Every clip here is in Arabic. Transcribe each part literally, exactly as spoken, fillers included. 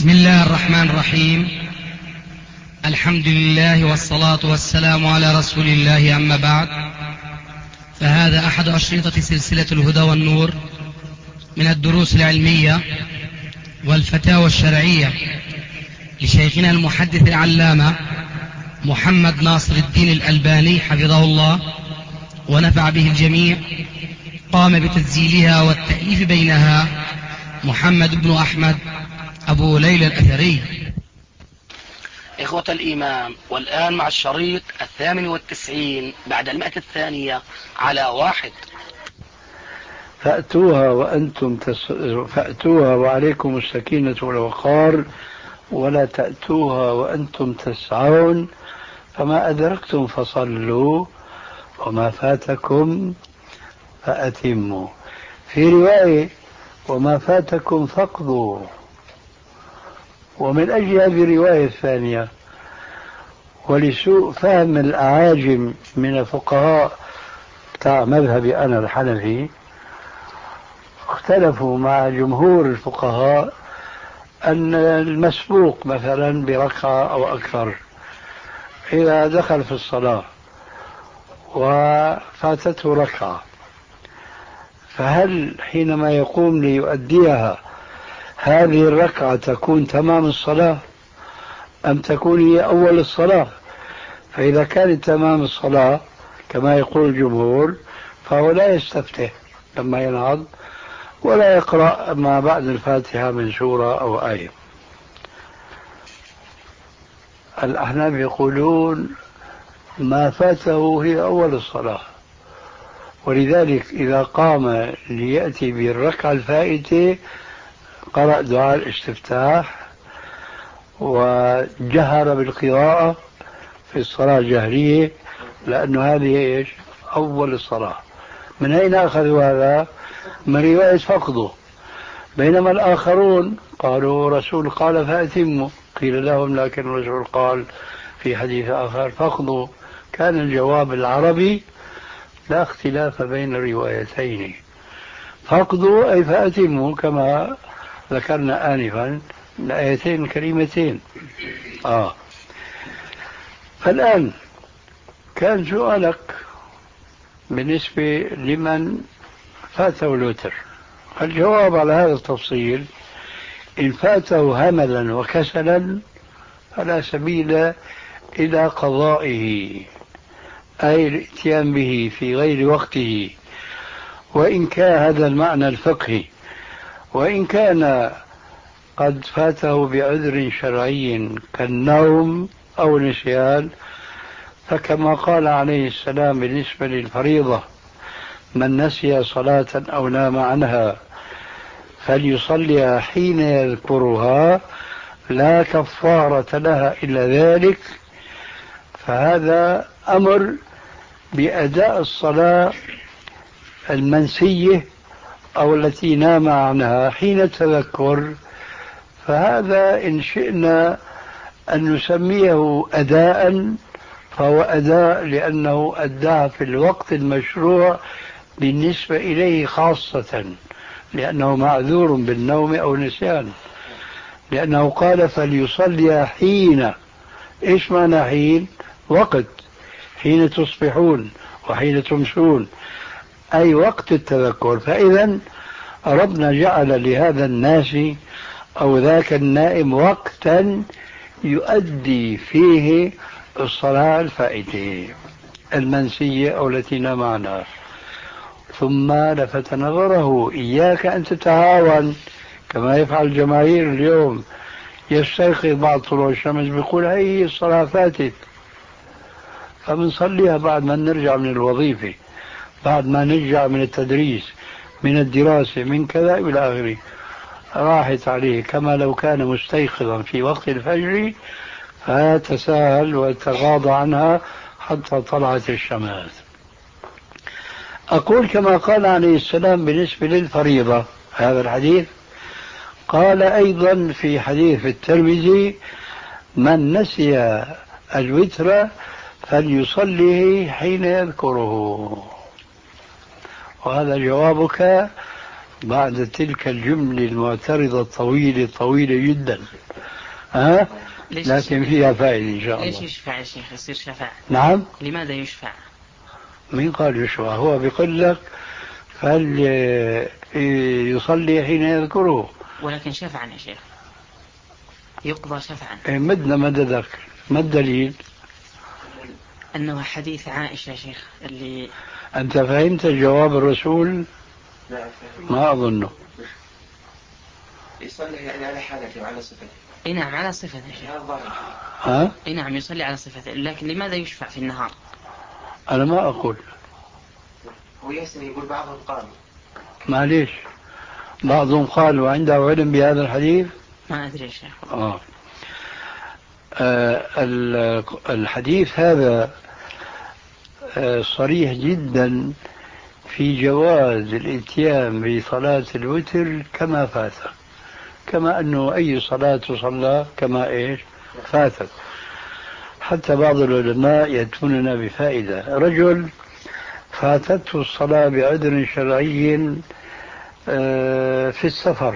بسم الله الرحمن الرحيم. الحمد لله والصلاة والسلام على رسول الله، أما بعد، فهذا أحد أشرطة سلسلة الهدى والنور من الدروس العلمية والفتاوى الشرعية لشيخنا المحدث العلامة محمد ناصر الدين الألباني حفظه الله ونفع به الجميع. قام بتسجيلها والتأليف بينها محمد بن أحمد أبو ليلى الأثري. إخوة الإيمان، والآن مع الشريط الثامن والتسعين بعد المئة الثانية على واحد. فأتوها وأنتم تس... فأتوها وعليكم السكينة والوقار، ولا تأتوها وأنتم تسعون، فما أدركتم فصلوا وما فاتكم فأتموا. في رواية وما فاتكم فاقضوا. ومن أجل هذه الرواية الثانية ولسوء فهم الأعاجم من الفقهاء تاع مذهبي أنا الحنفي، اختلفوا مع جمهور الفقهاء أن المسبوق مثلا بركعة أو أكثر إذا دخل في الصلاة وفاتته ركعة، فهل حينما يقوم ليؤديها هذه الركعة تكون تمام الصلاة أم تكون هي أول الصلاة؟ فإذا كانت تمام الصلاة كما يقول الجمهور فهو لا يستفتح لما ينهض ولا يقرأ ما بعد الفاتحة من سورة أو آية. الأحناف يقولون ما فاته هي أول الصلاة، ولذلك إذا قام ليأتي بالركعة الفائتة قرأ دعاء الاستفتاح وجهر بالقراءة في الصلاة الجهرية، لأنه هذه إيش؟ أول الصلاة. من أين أخذوا هذا؟ من رواية فقده. بينما الآخرون قالوا رسول قال فأتموا، قيل لهم لكن الرسول قال في حديث آخر فقده. كان الجواب العربي لا اختلاف بين الروايتين، فقدوا أي فأتموا، كما ذكرنا آنفا الآيتين الكريمتين. آه. فالآن كان سؤالك بالنسبة لمن فاته الوتر. الجواب على هذا التفصيل: إن فاته هملا وكسلا فلا سبيل إلى قضائه، أي الاتيان به في غير وقته، وإن كان هذا المعنى الفقهي. وإن كان قد فاته بعذر شرعي كالنوم أو النسيان، فكما قال عليه السلام بالنسبة للفريضة: من نسي صلاة أو نام عنها فليصليها حين يذكرها لا كفارة لها إلا ذلك. فهذا أمر بأداء الصلاة المنسية أو التي نام عنها حين التذكر، فهذا إن شئنا أن نسميه أداء فهو أداء، لأنه أداء في الوقت المشروع بالنسبة إليه خاصة، لأنه معذور بالنوم أو النسيان، لأنه قال فليصلي حين. إيش معنى حين؟ وقت، حين تصبحون وحين تمسون، أي وقت التذكر. فإذا ربنا جعل لهذا الناس أو ذاك النائم وقتا يؤدي فيه الصلاة الفائتة المنسية أو التي نام عنها. ثم لفت نظره: إياك أن تتهاون كما يفعل الجماهير اليوم. يستيقظ بعد طلوع الشمس بيقول هي الصلاة فاتت، فبنصليها بعد ما نرجع من الوظيفة، بعد ما نرجع من التدريس، من الدراسة، من كذا إلى آخره. راحت عليه كما لو كان مستيقظا في وقت الفجر، فتساهل وتغاضى عنها حتى طلعت الشمس. أقول كما قال عليه السلام بالنسبة للفريضة هذا الحديث، قال أيضا في حديث الترمذي: من نسي الوتر فليصلي حين يذكره. وهذا جوابك بعد تلك الجملة المعترضة الطويلة طويلة جدا ها؟ لكن فيها فائدة إن شاء الله. ليش يشفع يا شيخ يصير شفاعة؟ نعم. لماذا يشفع؟ مين قال يشفع؟ هو بيقول لك فهل يصلي حين يذكره. ولكن شفعا يا شيخ يقضى شفعا. مدنا مددك، ما الدليل؟ أنه حديث عائشة يا شيخ اللي أنت فهمت جواب الرسول؟ ما أظنه. يصلي يعني على حالته وعلى صفته. اي نعم على صفته يا شيخ. ها؟ اي نعم يصلي على صفته، لكن لماذا يشفع في النهار؟ أنا ما أقول. هو يسري يقول بعضهم قال. معليش، بعضهم قال وعنده علم بهذا الحديث. ما أدري يا شيخ. آه. آه الحديث هذا آه صريح جدا في جواز الاتيان بصلاة الوتر كما فات، كما أنه أي صلاة تصلى كما إيش فاتت. حتى بعض العلماء يأتوننا بفائدة. رجل فاتته الصلاة بعذر شرعي في السفر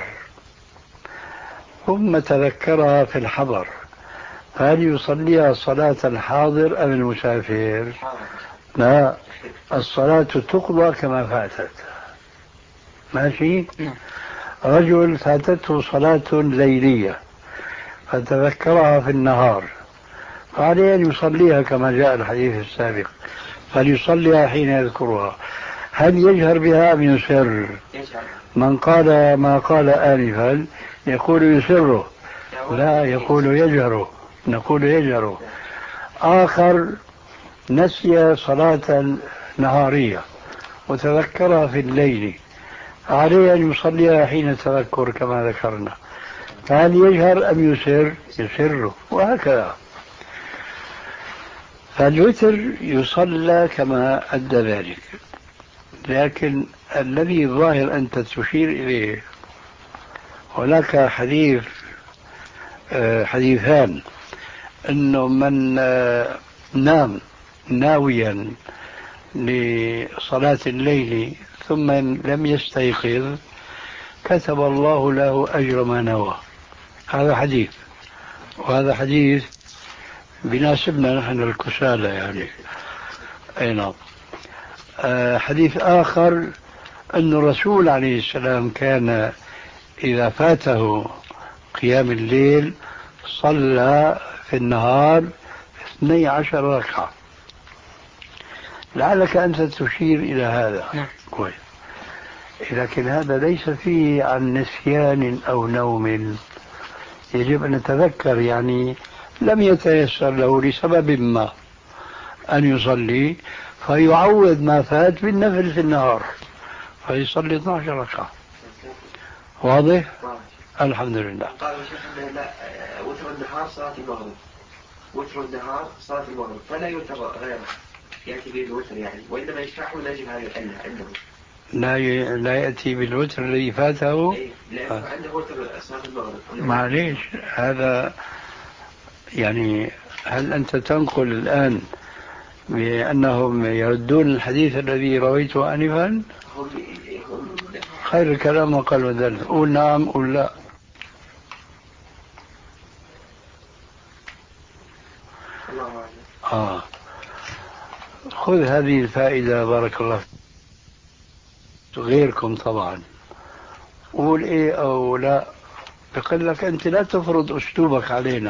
ثم تذكرها في الحضر، هل يصليها صلاة الحاضر أم المسافر؟ لا، الصلاة تقضى كما فاتت. ماشي. رجل فاتته صلاة ليلية فتذكرها في النهار، فعليه أن يصليها كما جاء الحديث السابق، فليصليها حين يذكرها. هل يجهر بها أم يسر؟ من قال ما قال آنفا يقول يسره، لا يقول يجهره، نقول يجهره. آخر نسي صلاة نهارية وتذكرها في الليل، عليه أن يصليها حين تذكر كما ذكرنا. فهل يجهر أم يسر؟ يسره، وهكذا. فالوتر يصلى كما أدى ذلك، لكن الذي ظاهر أنت تشير إليه هناك حديث حديثان، أنه من نام ناويا لصلاة الليل ثم لم يستيقظ كتب الله له أجر ما نوى. هذا حديث، وهذا حديث بناسبنا نحن الكسالى يعني. أي نعم. أه حديث آخر أن الرسول عليه السلام كان إذا فاته قيام الليل صلى في النهار اثني عشر ركعة. لعلك أنت تشير إلى هذا. نعم. كويس. لكن هذا ليس فيه عن نسيان أو نوم، يجب أن نتذكر، يعني لم يتيسر له لسبب ما أن يصلي فيعوض ما فات بالنفل في النهار فيصلي اثني عشر ركعة. واضح؟ الحمد لله. قال الشيخ لا، وتر النهار صلاة المغرب، وتر النهار صلاة المغرب، فلا يوتر غيره يأتي به الوتر يعني، وإنما يشرحه لاجل هذه العلة عنده. لا ي... لا يأتي بالوتر الذي فاته. أي لأنه آه. عنده وتر صلاة المغرب. معليش هذا يعني، هل أنت تنقل الآن بأنهم يردون الحديث الذي رويته آنفا؟ خير الكلام وقال وذل. قول نعم قول لا. آه. خذ هذه الفائدة بارك الله غيركم طبعا. قول ايه او لا، بقول لك انت لا تفرض اسلوبك علينا.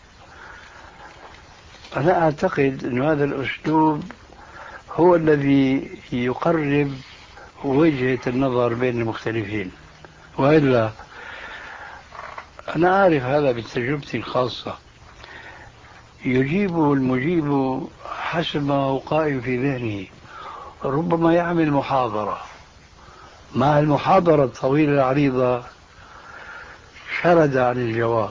انا اعتقد ان هذا الاسلوب هو الذي يقرب وجهة النظر بين المختلفين، وإلا أنا أعرف هذا بتجربتي الخاصة. يجيب المجيب حسب ما هو قائم في ذهنه. ربما يعمل محاضرة، مع المحاضرة الطويلة العريضة شرد عن الجواب.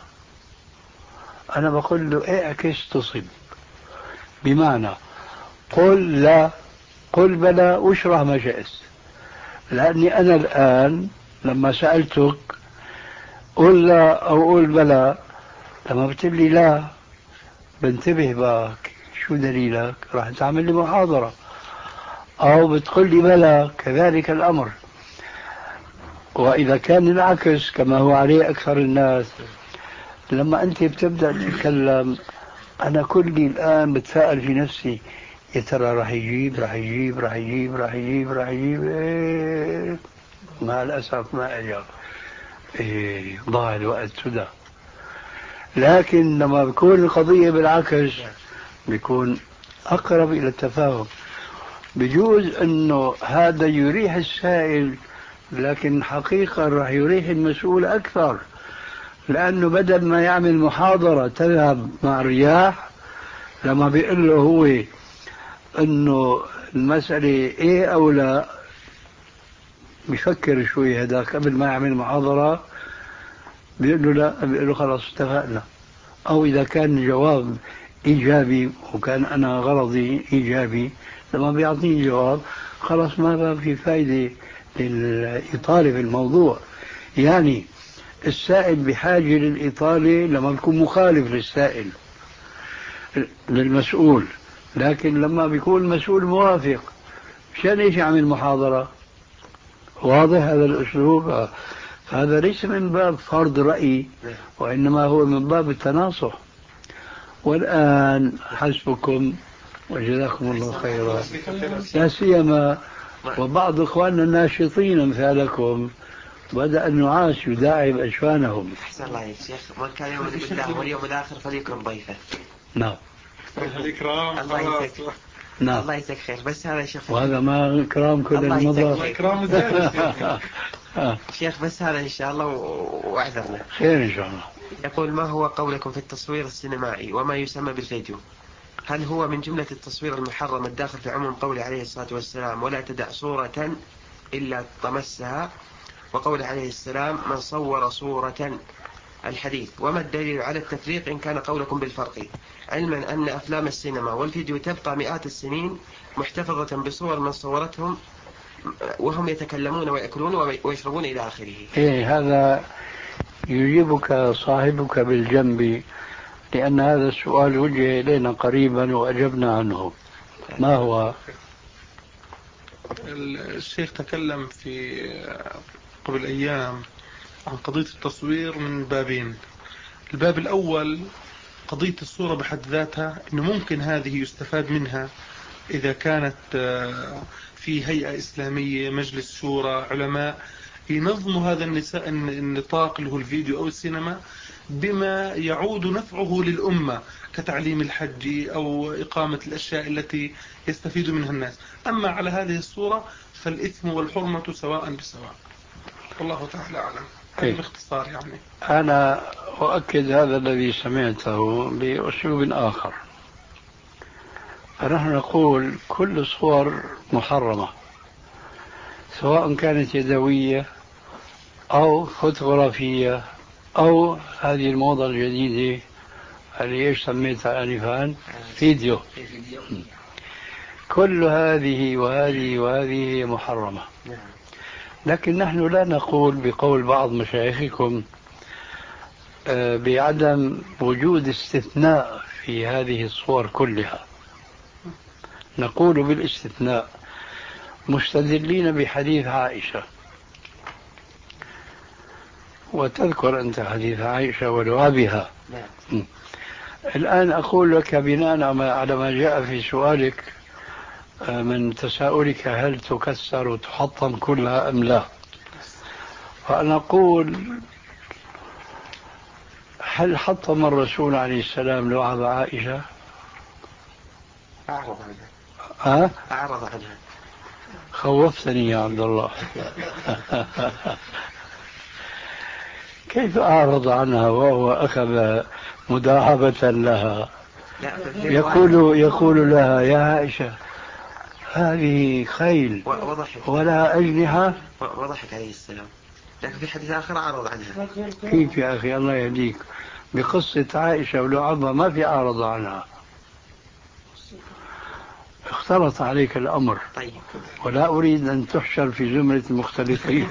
أنا بقول له اعكس تصب، بمعنى قل لا، قل بلى، واشرح ما شئت. لأني أنا الآن لما سألتك قل لا أو قل بلى، لما بتقول لي لا بنتبه بك شو دليلك، راح تعمل لي محاضرة. أو بتقول لي بلى كذلك الأمر. وإذا كان العكس كما هو عليه أكثر الناس، لما أنت بتبدأ تتكلم أنا كلي الآن بتساءل في نفسي يا ترى راح يجيب راح يجيب راح يجيب راح يجيب راح يجيب إيه مع الأسف ما أجاب. إيه ضاع الوقت سدى. لكن لما بيكون القضية بالعكس بيكون أقرب إلى التفاهم. بجوز أنه هذا يريح السائل، لكن حقيقة راح يريح المسؤول أكثر، لأنه بدل ما يعمل محاضرة تذهب مع الرياح لما بيقول له هو أنه المسألة إيه أو لا بيفكر شوي هذاك قبل ما يعمل محاضرة، بيقول له لا، بيقول له خلاص اتفقنا. أو إذا كان الجواب إيجابي وكان أنا غرضي إيجابي لما بيعطيني جواب خلاص ما في فايدة للإطالة في الموضوع. يعني السائل بحاجة للإطالة لما بيكون مخالف للسائل للمسؤول، لكن لما بيكون المسؤول موافق مشان ايش يعمل محاضرة؟ واضح هذا الأسلوب؟ هذا ليس من باب فرض رأي، وإنما هو من باب التناصح. والآن حسبكم وجزاكم الله خيرا، لا سيما وبعض إخواننا الناشطين أمثالكم بدأ النعاس يداعب أجفانهم. أحسن الله يا شيخ، من كان يؤمن بالله واليوم الآخر فليكرم ضيفه. نعم الإكرام. الله يجزاك. نعم الله يجزاك خير. بس هذا يا شيخ، وهذا ما إكرام كل المضاف. إكرام شيخ بس هذا إن شاء الله وأعذرنا. خير إن شاء الله. يقول ما هو قولكم في التصوير السينمائي وما يسمى بالفيديو؟ هل هو من جملة التصوير المحرم الداخل في عموم قوله عليه الصلاة والسلام ولا تدع صورة إلا طمسها، وقوله عليه السلام من صور صورة الحديث؟ وما الدليل على التفريق إن كان قولكم بالفرق، علما أن أفلام السينما والفيديو تبقى مئات السنين محتفظة بصور من صورتهم وهم يتكلمون ويأكلون ويشربون إلى آخره؟ إيه هذا يجيبك صاحبك بالجنب، لأن هذا السؤال وجه إلينا قريبا وأجبنا عنه. ما هو؟ الشيخ تكلم في قبل أيام عن قضية التصوير من بابين. الباب الأول قضية الصورة بحد ذاتها، إنه ممكن هذه يستفاد منها إذا كانت في هيئة إسلامية، مجلس شورى، علماء ينظموا هذا النطاق اللي هو الفيديو أو السينما بما يعود نفعه للأمة كتعليم الحج أو إقامة الأشياء التي يستفيد منها الناس. أما على هذه الصورة فالإثم والحرمة سواء بسواء. والله تعالى أعلم. هذا باختصار يعني. أنا أؤكد هذا الذي سمعته بأسلوب آخر. فنحن نقول كل الصور محرمة، سواء كانت يدوية أو فوتوغرافية أو هذه الموضة الجديدة اللي إيش سميتها آنفا فيديو. كل هذه وهذه وهذه محرمة. لكن نحن لا نقول بقول بعض مشايخكم بعدم وجود استثناء في هذه الصور كلها، نقول بالاستثناء مستدلين بحديث عائشة. وتذكر أنت حديث عائشة ولعابها. الآن أقول لك بناء على ما جاء في سؤالك من تساؤلك هل تكسر وتحطم كلها أم لا، فأنا أقول هل حطم الرسول عليه السلام لعاب عائشة؟ أعرض عنها. ها؟ أعرض عنها. خوفتني يا عبد الله. كيف أعرض عنها وهو أخذ مداعبة لها؟ يقول يقول لها يا عائشة هذه خيل ولا أجنحة، وضحك عليه السلام. لكن في حديث آخر أعرض عنها. كيف يا أخي الله يهديك؟ بقصة عائشة ولعبها ما في أعرض عنها. اختلط عليك الأمر. طيب. ولا أريد أن تحشر في زمرة المختلفين.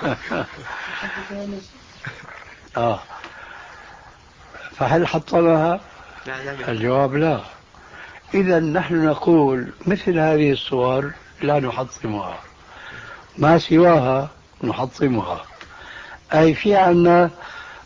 آه. فهل حطمها؟ لا لا. الجواب لا. إذا نحن نقول مثل هذه الصور لا نحطمها، ما سواها نحطمها. أي في عنا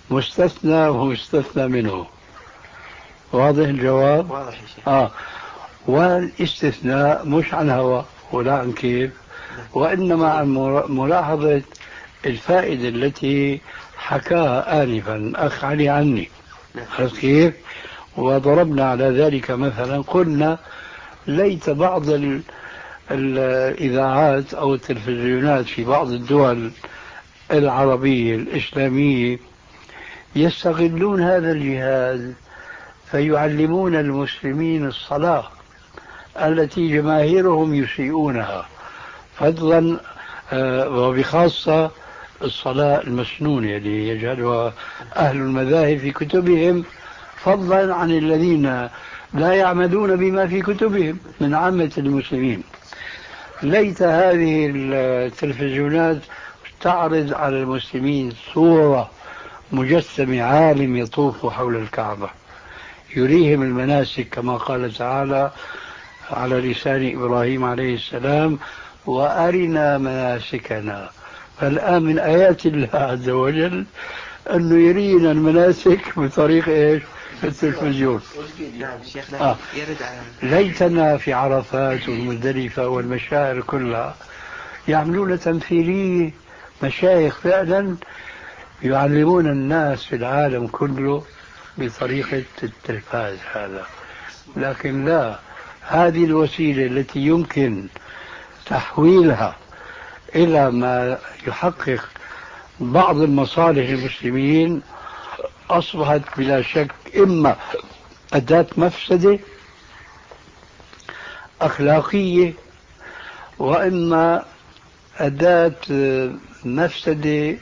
مستثنى ومستثنى منه. واضح الجواب؟ واضح يا شيخ. آه. والاستثناء مش عن هوى ولا عن كيف، وإنما عن ملاحظة الفائدة التي حكاها آنفا أخ علي عني. عرفت كيف؟ وضربنا على ذلك مثلا، قلنا ليت بعض ال الإذاعات أو التلفزيونات في بعض الدول العربية الإسلامية يستغلون هذا الجهاز فيعلمون المسلمين الصلاة التي جماهيرهم يسيئونها، فضلا وبخاصة الصلاة المسنونة اللي يجهلها أهل المذاهب في كتبهم، فضلا عن الذين لا يعملون بما في كتبهم من عامة المسلمين. ليت هذه التلفزيونات تعرض على المسلمين صورة مجسمة عالم يطوف حول الكعبة يريهم المناسك كما قال تعالى على لسان إبراهيم عليه السلام: وأرنا مناسكنا. فالآن من آيات الله عز وجل أنه يرينا المناسك بطريق إيش؟ التلفزيون. نعم شيخنا. آه. يرد على ليتنا في عرفات والمزدلفة والمشاعر كلها يعملون تمثيلية، مشايخ فعلا يعلمون الناس في العالم كله بطريقة التلفاز هذا. لكن لا، هذه الوسيلة التي يمكن تحويلها إلى ما يحقق بعض المصالح المسلمين أصبحت بلا شك إما أداة مفسدة أخلاقية، وإما أداة مفسدة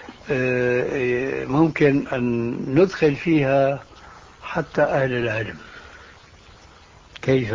ممكن أن ندخل فيها حتى أهل العلم. كيف؟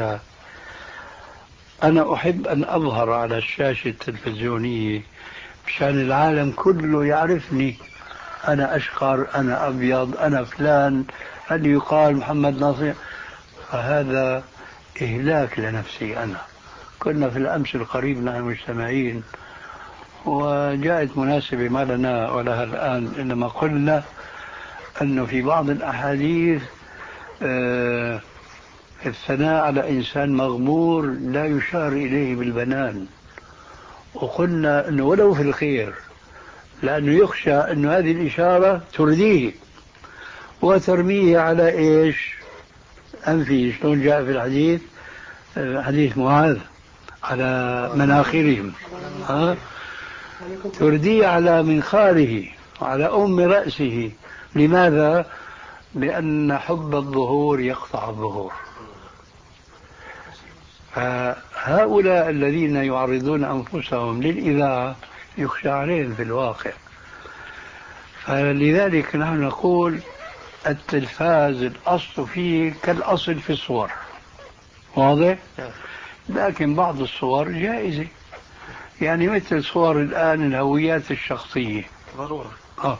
أنا أحب أن أظهر على الشاشة التلفزيونية مشان العالم كله يعرفني، أنا أشقر، أنا أبيض، أنا فلان، هل يقال محمد ناصر؟ فهذا إهلاك لنفسي أنا. كنا في الأمس القريب نحن مجتمعين وجاءت مناسبة ما لنا ولها الآن، إنما قلنا أنه في بعض الأحاديث آه الثناء على إنسان مغمور لا يشار إليه بالبنان، وقلنا أنه ولو في الخير، لأنه يخشى أن هذه الإشارة ترديه وترميه على إيش؟ أنفي، شلون جاء في الحديث، حديث معاذ، على مناخرهم، ها؟ ترديه على منخاره على أم رأسه. لماذا؟ لأن حب الظهور يقطع الظهور. فهؤلاء الذين يعرضون أنفسهم للإذاعة يخشى عليهم في الواقع. فلذلك نحن نقول التلفاز الأصل فيه كالأصل في الصور، واضح؟ لكن بعض الصور جائزة، يعني مثل صور الآن الهويات الشخصية ضرورة. آه.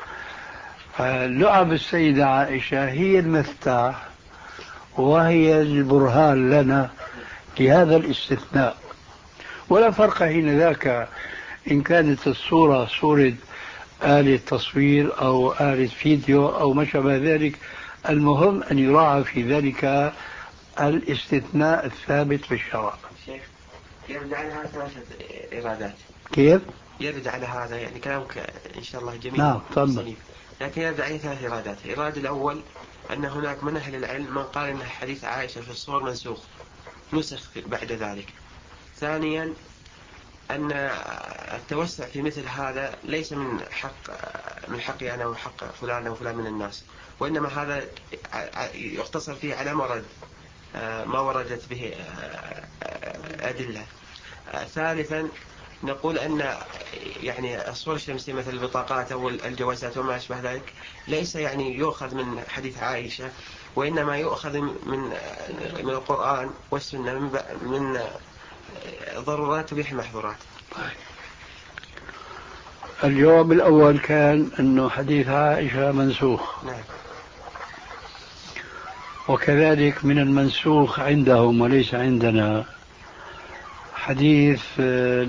فلعب السيدة عائشة هي المفتاح وهي البرهان لنا لهذا الاستثناء. ولا فرق حين ذاك إن كانت الصورة صورة آلة تصوير أو آلة فيديو أو ما شابه ذلك، المهم أن يراعى في ذلك الاستثناء الثابت في الشرع. شيخ يرد على هذا ثلاثة إرادات. كيف؟ يرد على هذا يعني كلامك إن شاء الله جميل. نعم تفضل. لكن يرد عليه ثلاث إرادات. الإرادة الأول أن هناك من أهل العلم من قال أن حديث عائشة في الصور منسوخ نسخ بعد ذلك. ثانيا أن التوسع في مثل هذا ليس من حق من حقي أنا وحق فلان وفلان من الناس، وإنما هذا يقتصر فيه على مرض ما وردت به أدلة. ثالثا نقول أن يعني الصور الشمسية مثل البطاقات أو الجوازات وما أشبه ذلك ليس يعني يؤخذ من حديث عائشة، وإنما يؤخذ من من القرآن والسنة من, من ضرورات تبيح المحظورات. الجواب الأول كان أنه حديث عائشة منسوخ. نعم. وكذلك من المنسوخ عندهم وليس عندنا حديث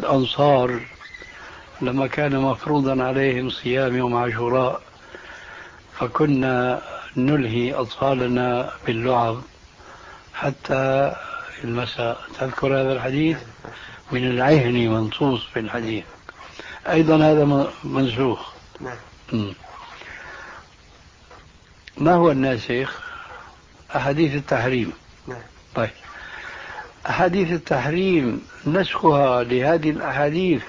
الأنصار لما كان مفروضا عليهم صيام يوم عاشوراء فكنا نلهي أطفالنا باللعب حتى المساء. تذكر هذا الحديث؟ من العهن منصوص في الحديث. أيضا هذا منسوخ. نعم. ما هو الناسخ؟ أحاديث التحريم. نعم. طيب، أحاديث التحريم نسخها لهذه الأحاديث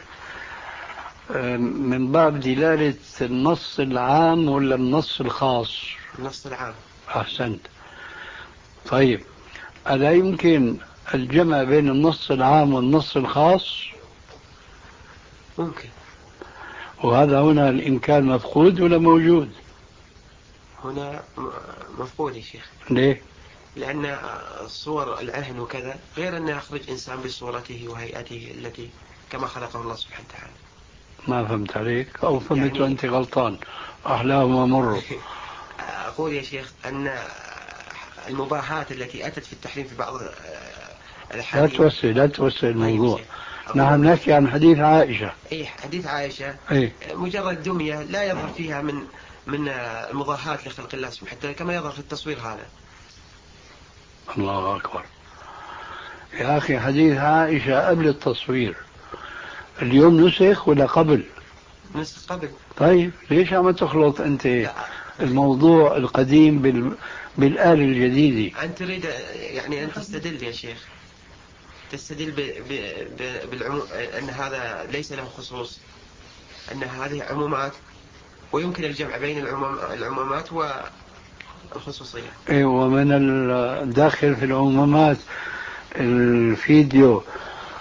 من باب دلالة النص العام ولا النص الخاص؟ النص العام. أحسنت. طيب، ألا يمكن الجمع بين النص العام والنص الخاص؟ ممكن. وهذا هنا الإمكان مفقود ولا موجود؟ هنا مفقود يا شيخ. ليه؟ لأن صور العهن وكذا غير أن يخرج إنسان بصورته وهيئته التي كما خلقه الله سبحانه وتعالى. ما فهمت عليك أو فهمت يعني وأنت غلطان. أحلاهما مر. أقول يا شيخ أن المباحات التي أتت في التحريم في بعض الأحاديث. لا توسع لا توسع الموضوع. طيب، نحن نحكي عن حديث عائشة. أي حديث عائشة. أي. مجرد دمية لا يظهر فيها من من المضاهات لخلق الله سبحانه وتعالى كما يظهر في التصوير هذا. الله أكبر يا أخي. حديث عائشة قبل التصوير، اليوم نسخ ولا قبل؟ نسخ قبل. طيب ليش عم تخلط أنت الموضوع القديم بال... بالآلة الجديدة؟ أنت تريد يعني أن تستدل يا شيخ، تستدل ب... ب... ب... بالعموم أن هذا ليس له خصوص، أن هذه عمومات ويمكن الجمع بين العموم... العمومات والخصوصية. إيه، ومن الداخل في العمومات الفيديو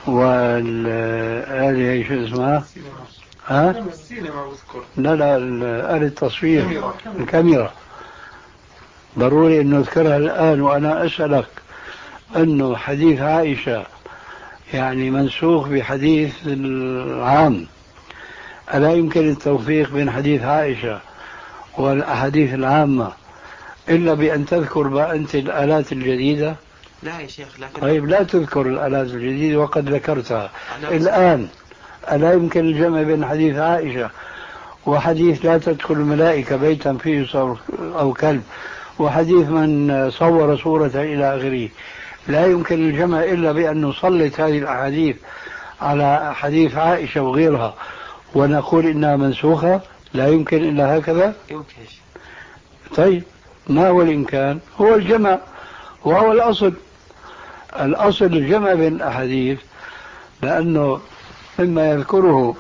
والآلة هي شو اسمها؟ ها؟ لا لا آلة التصوير، الكاميرا. ضروري أن نذكرها الآن وأنا أسألك أنه حديث عائشة يعني منسوخ بحديث العام. ألا يمكن التوفيق بين حديث عائشة والأحاديث العامة إلا بأن تذكر بقى أنت الآلات الجديدة؟ لا يا شيخ. لكن طيب لا تذكر الآلات الجديدة وقد ذكرتها الآن. ألا يمكن الجمع بين حديث عائشة وحديث لا تدخل الملائكة بيتا فيه صور أو كلب، وحديث من صور صورة إلى آخره؟ لا يمكن الجمع إلا بأن نسلط هذه الأحاديث على حديث عائشة وغيرها ونقول إنها منسوخة. لا يمكن إلا هكذا. يمكن. طيب ما هو الإمكان؟ هو الجمع، وهو الأصل. الأصل الجمع بين الأحاديث، لأنه مما يذكره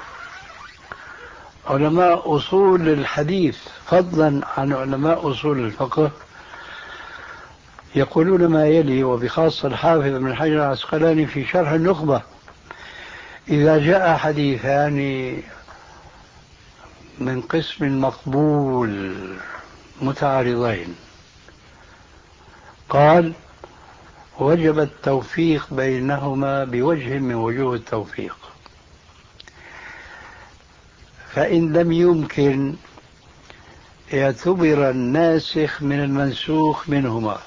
علماء أصول الحديث فضلا عن علماء أصول الفقه يقولون ما يلي، وبخاصة الحافظ ابن حجر العسقلاني في شرح النخبة: إذا جاء حديثان من قسم مقبول متعارضين قال وجب التوفيق بينهما بوجه من وجوه التوفيق، فإن لم يمكن اعتبر الناسخ من المنسوخ منهما،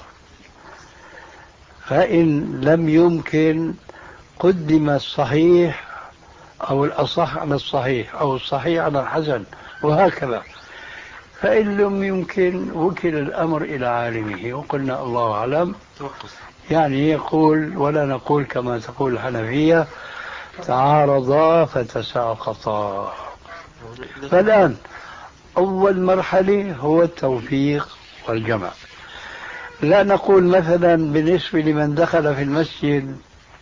فإن لم يمكن قدم الصحيح أو الأصح على الصحيح أو الصحيح على الحسن، وهكذا. فإن لم يمكن وكل الأمر إلى عالمه وقلنا الله أعلم. يعني يقول ولا نقول كما تقول الحنفية تعارضا فتساقطا. فالآن أول مرحلة هو التوفيق والجمع. لا نقول مثلا بالنسبة لمن دخل في المسجد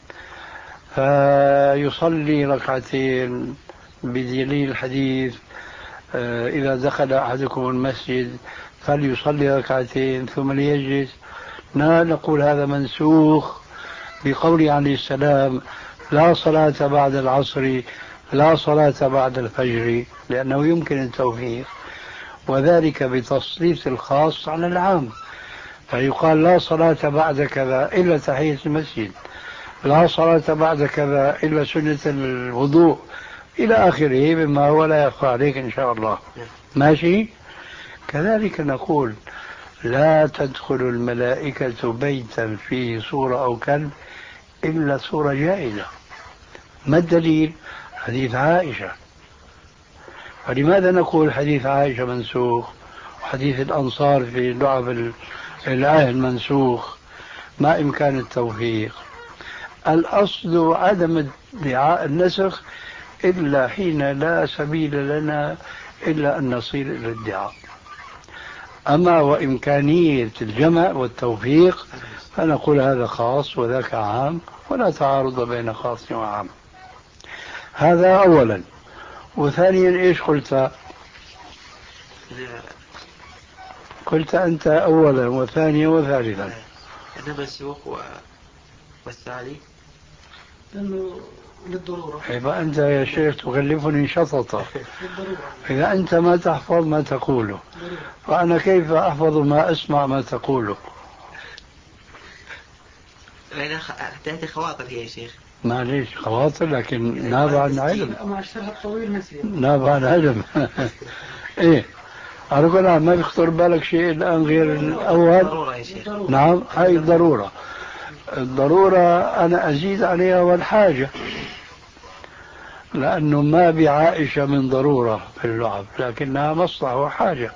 فيصلي ركعتين بدليل الحديث إذا دخل أحدكم المسجد فليصلي ركعتين ثم ليجلس. لا نقول هذا منسوخ بقول عليه السلام لا صلاة بعد العصر لا صلاة بعد الفجر، لأنه يمكن التوفيق، وذلك بتسليط الخاص على العام. فيقال لا صلاة بعد كذا إلا تحية المسجد، لا صلاة بعد كذا إلا سنة الوضوء، إلى آخره مما هو لا يخفى عليك إن شاء الله. ماشي. كذلك نقول لا تدخل الملائكة بيتا فيه صورة أو كلب إلا صورة جائزة. ما الدليل؟ حديث عائشة. فلماذا نقول حديث عائشة منسوخ حديث الأنصار في لعب الآية المنسوخ ما إمكان التوفيق. الأصل عدم ادعاء النسخ إلا حين لا سبيل لنا إلا أن نصير إلى الادعاء. أما وإمكانية الجمع والتوفيق فنقول هذا خاص وذاك عام، ولا تعارض بين خاص وعام. هذا أولا. وثانيا إيش قلت؟ قلت أنت أولا وثانيا وثالثا. أنا منسوخ و... والثاني لأنه للضرورة. يبقى أنت يا شيخ تغلفني شططة. إذا أنت ما تحفظ ما تقوله فأنا كيف أحفظ ما أسمع ما تقوله؟ أنا تأتي خواطر هي يا شيخ. معليش خواطر، لكن نابع عن علم. مع الشرح الطويل نسي. نابع عن علم. إيه على كل حال ما بيخطر بالك شيء الآن غير الأول؟ ضرورة يا شيخ. نعم هاي الضرورة. الضرورة أنا أزيد عليها والحاجة، لأنه ما بعائشة من ضرورة في اللعب، لكنها مصلحة وحاجة.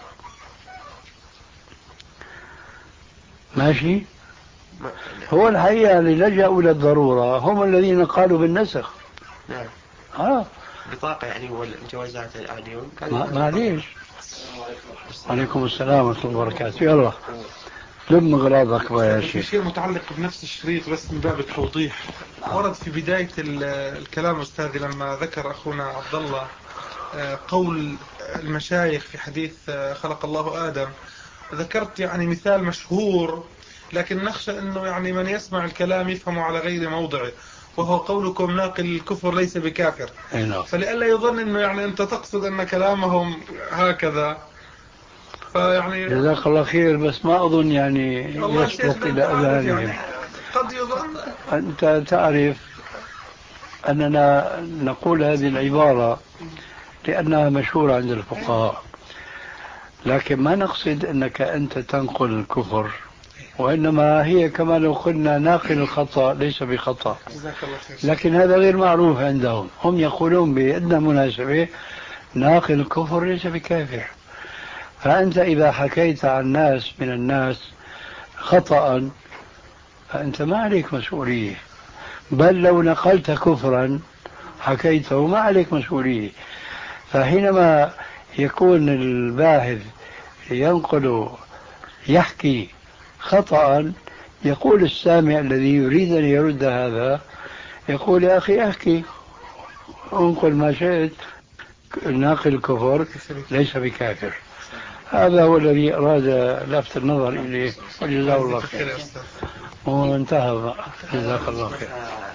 ماشي. هو الحقيقة اللي لجأوا إلى الضرورة هم الذين قالوا بالنسخ. نعم. آه. بطاقة يعني والجوازات الآن معليش. عليكم السلام ورحمة الله وبركاته. يلا لم اغراضك يا شيخ. في شيء متعلق بنفس الشريط بس من باب التوضيح. ورد في بداية الكلام أستاذي لما ذكر أخونا عبد الله قول المشايخ في حديث خلق الله آدم، ذكرت يعني مثال مشهور لكن نخشى أنه يعني من يسمع الكلام يفهمه على غير موضعه، وهو قولكم ناقل الكفر ليس بكافر. فلئلا يظن أنه يعني أنت تقصد أن كلامهم هكذا، فيعني جزاك الله خير، بس ما أظن يعني يسبق إلى أذانهم. يعني قد يظن. أنت تعرف أننا نقول هذه العبارة لأنها مشهورة عند الفقهاء، لكن ما نقصد أنك أنت تنقل الكفر، وإنما هي كما لو قلنا ناقل الخطأ ليس بخطأ، لكن هذا غير معروف عندهم. هم يقولون بأدنى مناسبة ناقل الكفر ليس بكافر. فأنت إذا حكيت عن ناس من الناس خطأ فأنت ما عليك مسؤولية، بل لو نقلت كفرا حكيته ما عليك مسؤولية. فحينما يكون الباحث ينقل يحكي خطأ، يقول السامع الذي يريد أن يرد هذا يقول يا أخي أحكي انقل ما شئت، ناقل الكفر ليس بكافر. هذا هو الذي أراد لفت النظر إليه، وجزاه الله خير. وانتهى. جزاك الله خير.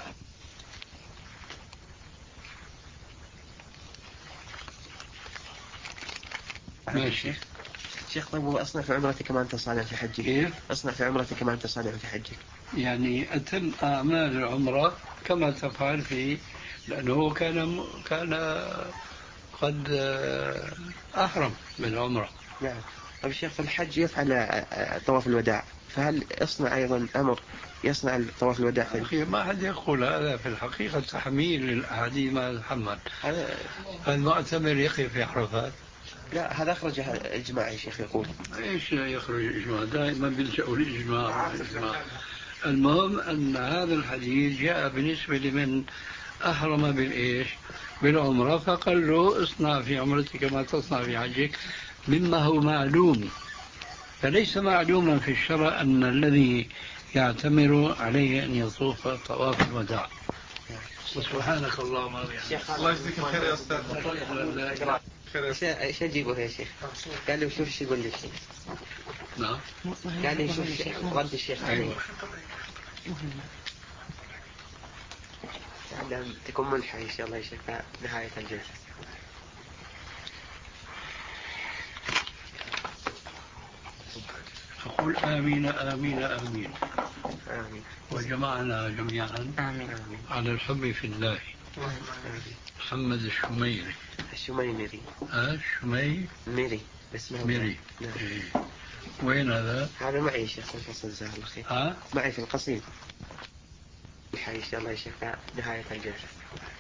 ماشي شيخ. طيب أصنع في عمرتي كما أنت صانع في حجك. كيف؟ أصنع في عمرتي كما أنت صانع في حجك. يعني أتم أعمال العمرة كما تفعل فيه، لأنه كان كان قد أحرم بالعمرة. نعم. طيب الشيخ في الحج يفعل طواف الوداع، فهل يصنع أيضا أمر يصنع طواف الوداع في أخي ما حد يقول هذا، في الحقيقة تحميل للأحاديث ما يتحمل. المعتمر يقف في عرفات. لا هذا أخرج الإجماع يا شيخ يقول. إيش يخرج الإجماع؟ دائما بيلجأوا الإجماع. المهم أن هذا الحديث جاء بالنسبة لمن أحرم بالإيش؟ بالعمرة، فقال له اصنع في عمرتك كما تصنع في حجك، مما هو معلوم. فليس معلوما في الشرع أن الذي يعتمر عليه أن يطوف طواف الوداع. وسبحانك اللهم وبحمدك. الله يجزيك الخير يا أستاذ. ايش اجيبه يا شيخ؟ قال لي شوف ايش يقول لي الشيخ. نعم. قال لي شوف رد الشيخ. ايوه. لعلهم تكون ملحة ان شاء الله يا شيخ نهاية الجلسة. أقول آمين آمين آمين. آمين. وجمعنا جميعا آمين آمين على الحب في الله. محمد الشميري. الشميمري. آه الشميمري. ميري. اسمه ميري. نعم. إيه. وين هذا؟ هذا معي يا شيخ في الفصل جزاه الله خير. ها؟ معي في القصيم. إن شاء الله يا شيخ نهاية الجلسة.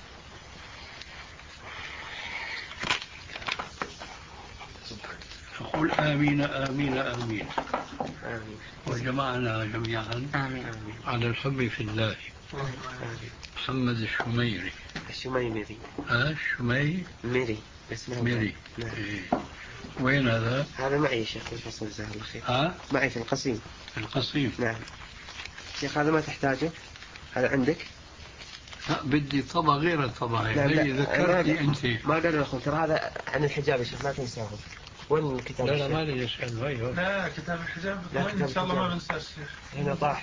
أقول قل آمين آمين آمين. آمين. وجمعنا جميعا آمين. على الحب في الله. آمين. محمد الشميري. الشميمري. ها الشمي ميري اسمه ميري. نعم. إيه. وين هذا؟ هذا معي شيخ في الفصل جزاه الله خير. ها معي في القسيم. القصيم. نعم شيخ هذا ما تحتاجه؟ هذا عندك؟ لا بدي طبع غير الطبع. نعم هي لا ذكرتني ما أنت. ما قالوا لكم ترى هذا عن الحجاب يا شيخ ما تنساه. وين الكتاب؟ لا لا ما لي يسأل وين. لا كتاب الحجاب لا، إن شاء الله ما بنساه الشيخ. هنا طاح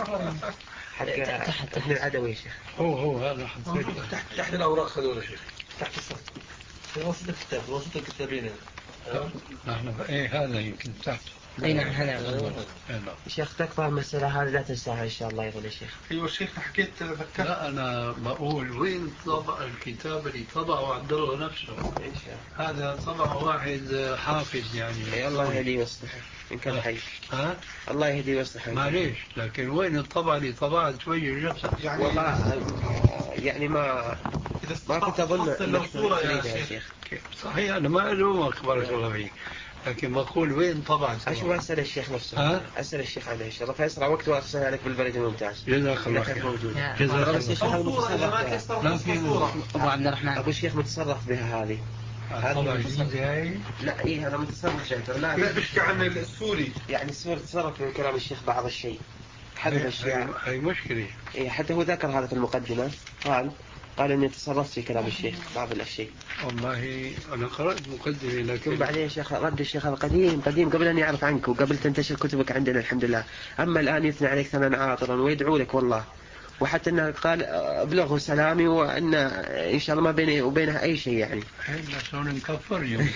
حق ابن العدوي يا شيخ. هو هو هذا حطيته. تحت تحت الأوراق خذونا شيخ. تحت السطر. في وسط الكتاب وسط الكتابين. نحن ايه هذا يمكن تحت. اي نعم هذا. شيخ تكفى المسألة هذه لا تنساها إن شاء الله يقول الشيخ. ايوه الشيخ حكيت ذكرت. لا أنا بقول وين طبع الكتاب اللي طبعه عبد الله نفسه. إن شاء الله. هذا طبع واحد حافظ يعني. أي الله يهديه ويصلحه إن كان حي. ها؟ الله يهديه ويصلحه. معليش لكن وين الطبع اللي طبعت توجه نفسك يعني والله يعني ما إذا ما كنت أظن حط له صورة يا يا شيخ. شيخ. صحيح أنا ما ألومك بارك الله فيك لكن بقول وين طبعت. أشوف أسأل الشيخ نفسه. ها؟ أسأل الشيخ عنه إن شاء الله في أسرع وقت وأرسلها لك بالبريد الممتاز. جزاك الله إذا كان خير. موجود. جزاك بس يا شيخ الله. هذا أو صورة إذا ما متصرف تيسر لا في صورة. ابو عبد الرحمن. أبو الشيخ متصرف بها هذه. طبعا جديدة هاي. لا إيه هذا متصرف جدا. لا لا بيحكي عن السوري. يعني السور تصرف في كلام الشيخ بعض الشيء. حذف هاي- أشياء. هاي مشكلة. إيه حتى هو ذكر هذا في المقدمة. قال قال إني تصرفت في كلام الشيخ بعض الأشياء. والله أنا قرأت مقدمة ثم لكن بعدين شيخ رد الشيخ هذا قديم قديم قبل أن يعرف عنك وقبل تنتشر كتبك عندنا الحمد لله. أما الآن يثني عليك ثناء عاطرا ويدعو لك والله. وحتى أنه قال أبلغه سلامي وأن إن شاء الله ما بيني وبينه أي شيء يعني. احنا شلون نكفر اليوم.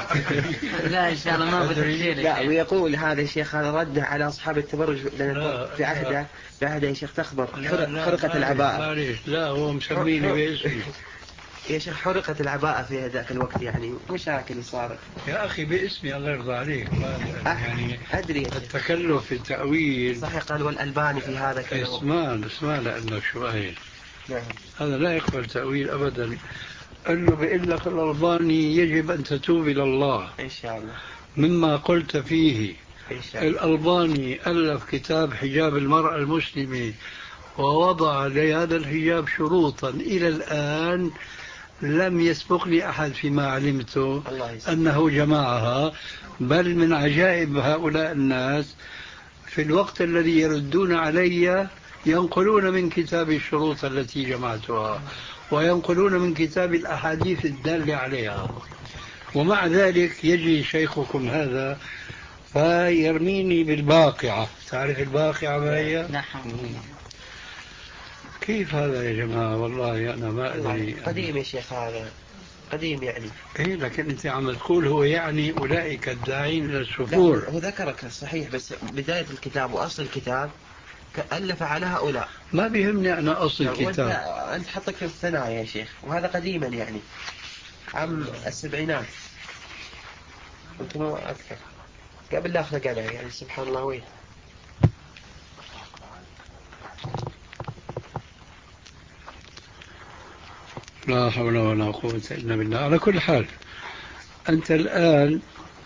لا ان شاء الله ما بتكفير. لا ويقول هذا الشيخ هذا رده على أصحاب التبرج لأن لا، في عهده في عهده يا شيخ تخبر لا، حرق- لا، حرقت معليش، العباءة. معليش. لا هو مسميني باسمي. يا شيخ حرقت العباءة في ذاك الوقت يعني مشاكل صارت. يا أخي باسمي الله يرضى عليك ما- يعني أدري يا شيخ. التكلف في التأويل. صحيح قال والألباني في هذا كذا. اسمان اسمان لأنه شوية نعم. هذا لا يقبل تأويل أبدا. قال له بيقول لك الألباني يجب أن تتوب إلى الله إن شاء الله. مما قلت فيه. إن شاء الله. الألباني ألف كتاب حجاب المرأة المسلمة ووضع لهذا الحجاب شروطا إلى الآن لم يسبقني أحد فيما علمته الله يسلمك. أنه جمعها. بل من عجائب هؤلاء الناس في الوقت الذي يردون علي ينقلون من كتاب الشروط التي جمعتها وينقلون من كتاب الأحاديث الدالة عليها. ومع ذلك يجي شيخكم هذا فيرميني بالباقعة. تعرف الباقعة ما هي؟ نعم. كيف هذا يا جماعة والله أنا ما أدري. قديم يا شيخ هذا قديم يعني. إيه لكن أنت عم تقول هو يعني أولئك الداعين إلى السفور. هو ذكرك صحيح بس بداية الكتاب وأصل الكتاب ألف على هؤلاء. ما بيهمني أنا أصل وأنت الكتاب. أنت حطك في الثنايا يا شيخ وهذا قديما يعني عام السبعينات يمكن أكثر قبل لا أخلق أنا يعني سبحان الله وين. لا حول ولا قوة إلا بالله. على كل حال أنت الآن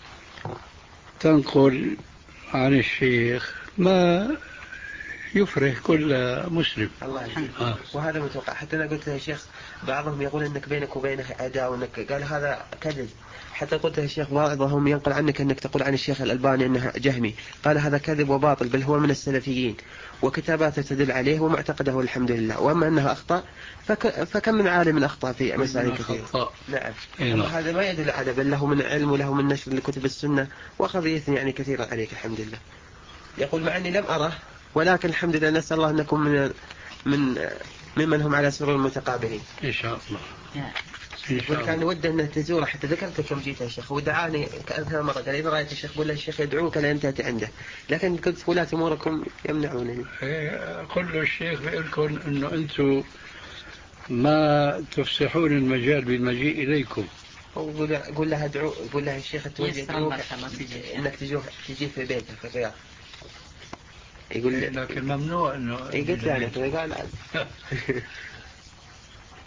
تنقل عن الشيخ ما يفرح كل مسلم. الله يحفظك. آه. وهذا متوقع حتى أنا قلت له يا شيخ بعضهم يقول أنك بينك وبينه عداوة وأنك قال هذا كذب. حتى قلت له يا شيخ بعضهم ينقل عنك أنك تقول عن الشيخ الألباني أنه جهمي. قال هذا كذب وباطل بل هو من السلفيين وكتاباته تدل عليه ومعتقده الحمد لله. وأما أنها أخطأ فك... فكم من عالم أخطأ في مسائل كثيرة. نعم. نعم. هذا ما يدل على بل له من علم وله من نشر لكتب السنة وأخذ يثني يعني كثيرا عليك الحمد لله. يقول مع أني لم أره ولكن الحمد لله نسأل الله أن نكون من من ممن هم على سرور المتقابلين إن شاء الله. إن شاء وكان الله. وده أنه تزوره حتى ذكرت كم جيت يا شيخ ودعاني كأنها مرة قال إذا رأيت الشيخ قول له الشيخ يدعوك لأن تأتي عنده لكن قلت ولاة أموركم يمنعونني. إيه، قل له الشيخ بيقول لكم إنه أنتم ما تفسحون المجال بالمجيء إليكم. وقول له قول له ادعو قول له الشيخ توجه يسر يدعوك الله ما تجي. إنك تجوه تجي في بيته في الرياض. يقول إيه، لي لكن ممنوع إنه إيه قلت له أنا كذا قال لا.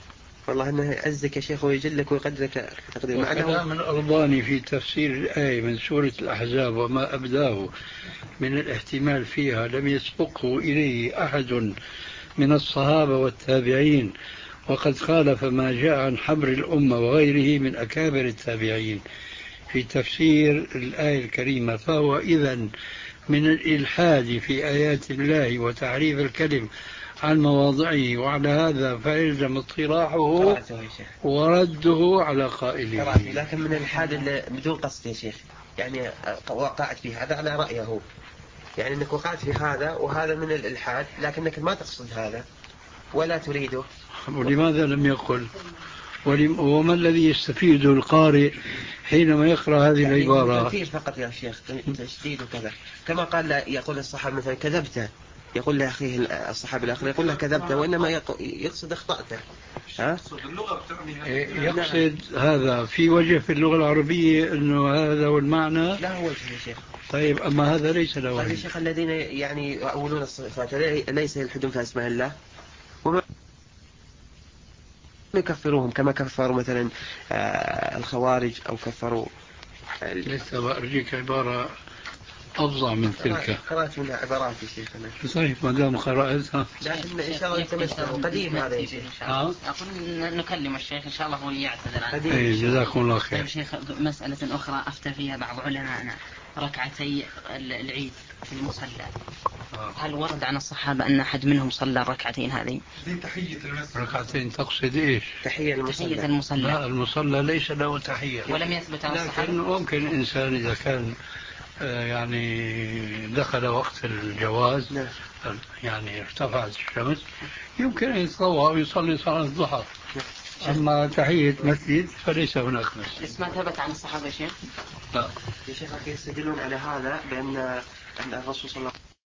والله أنه يعزك يا شيخ ويجلك ويقدرك تقدير. مع أنه وكلام الألباني في تفسير الآية من سورة الأحزاب وما أبداه من الاحتمال فيها لم يسبقه إليه أحد من الصحابة والتابعين، وقد خالف ما جاء عن حبر الأمة وغيره من أكابر التابعين في تفسير الآية الكريمة، فهو إذن من الإلحاد في آيات الله وتعريف الكلم عن مواضعه، وعلى هذا فيلزم اطراحه ورده على قائله. لكن من الإلحاد اللي بدون قصد يا شيخ، يعني وقعت في هذا على رأيه، يعني أنك وقعت في هذا وهذا من الإلحاد، لكنك ما تقصد هذا ولا تريده. ولماذا لم يقل؟ وما الذي يستفيده القارئ حينما يقرأ هذه يعني العبارة؟ تنفير فقط يا شيخ، تشديد وكذا، كما قال يقول الصحابة مثلا كذبت، يقول لأخيه الصحابي الآخر يقول له كذبت، وإنما يقصد أخطأته. ها؟ يقصد هذا في وجه في اللغة العربية أنه هذا هو المعنى؟ لا هو وجه يا شيخ. طيب أما هذا ليس له وجه. طيب يا شيخ الذين يعني يؤولون الصفات ليس يلحدون في أسماء الله وما يكفروهم كما كفروا مثلا الخوارج أو كفروا. لسه بأرجيك عبارة أفظع من تلك. قرأت منها عبارات يا شيخ أنا. صحيح ما دام قرأتها. لكن إن شاء الله يتمسك قديم هذا يا شيخ. أقول نكلم الشيخ إن شاء الله هو يعتذر عنه. إيه جزاكم الله خير. طيب شيخ مسألة أخرى أفتى فيها بعض علمائنا، ركعتي العيد في المصلى، هل ورد عن الصحابة أن أحد منهم صلى الركعتين هذه؟ ركعتين تقصد إيش؟ تحية المصلى. تحية المصلى. لا المصلى ليس له تحية. ولم يثبت عن الصحابة. لكن ممكن الإنسان إذا كان يعني دخل وقت الجواز يعني ارتفعت الشمس يمكن أن يتطوع ويصلي صلاة الضحى. أما تحية مسجد فليس هناك مسجد. اسمها ثبت عن الصحابة يا شيخ؟ لا يا شيخ يستدلون على هذا بأن الرسول صلى الله عليه وسلم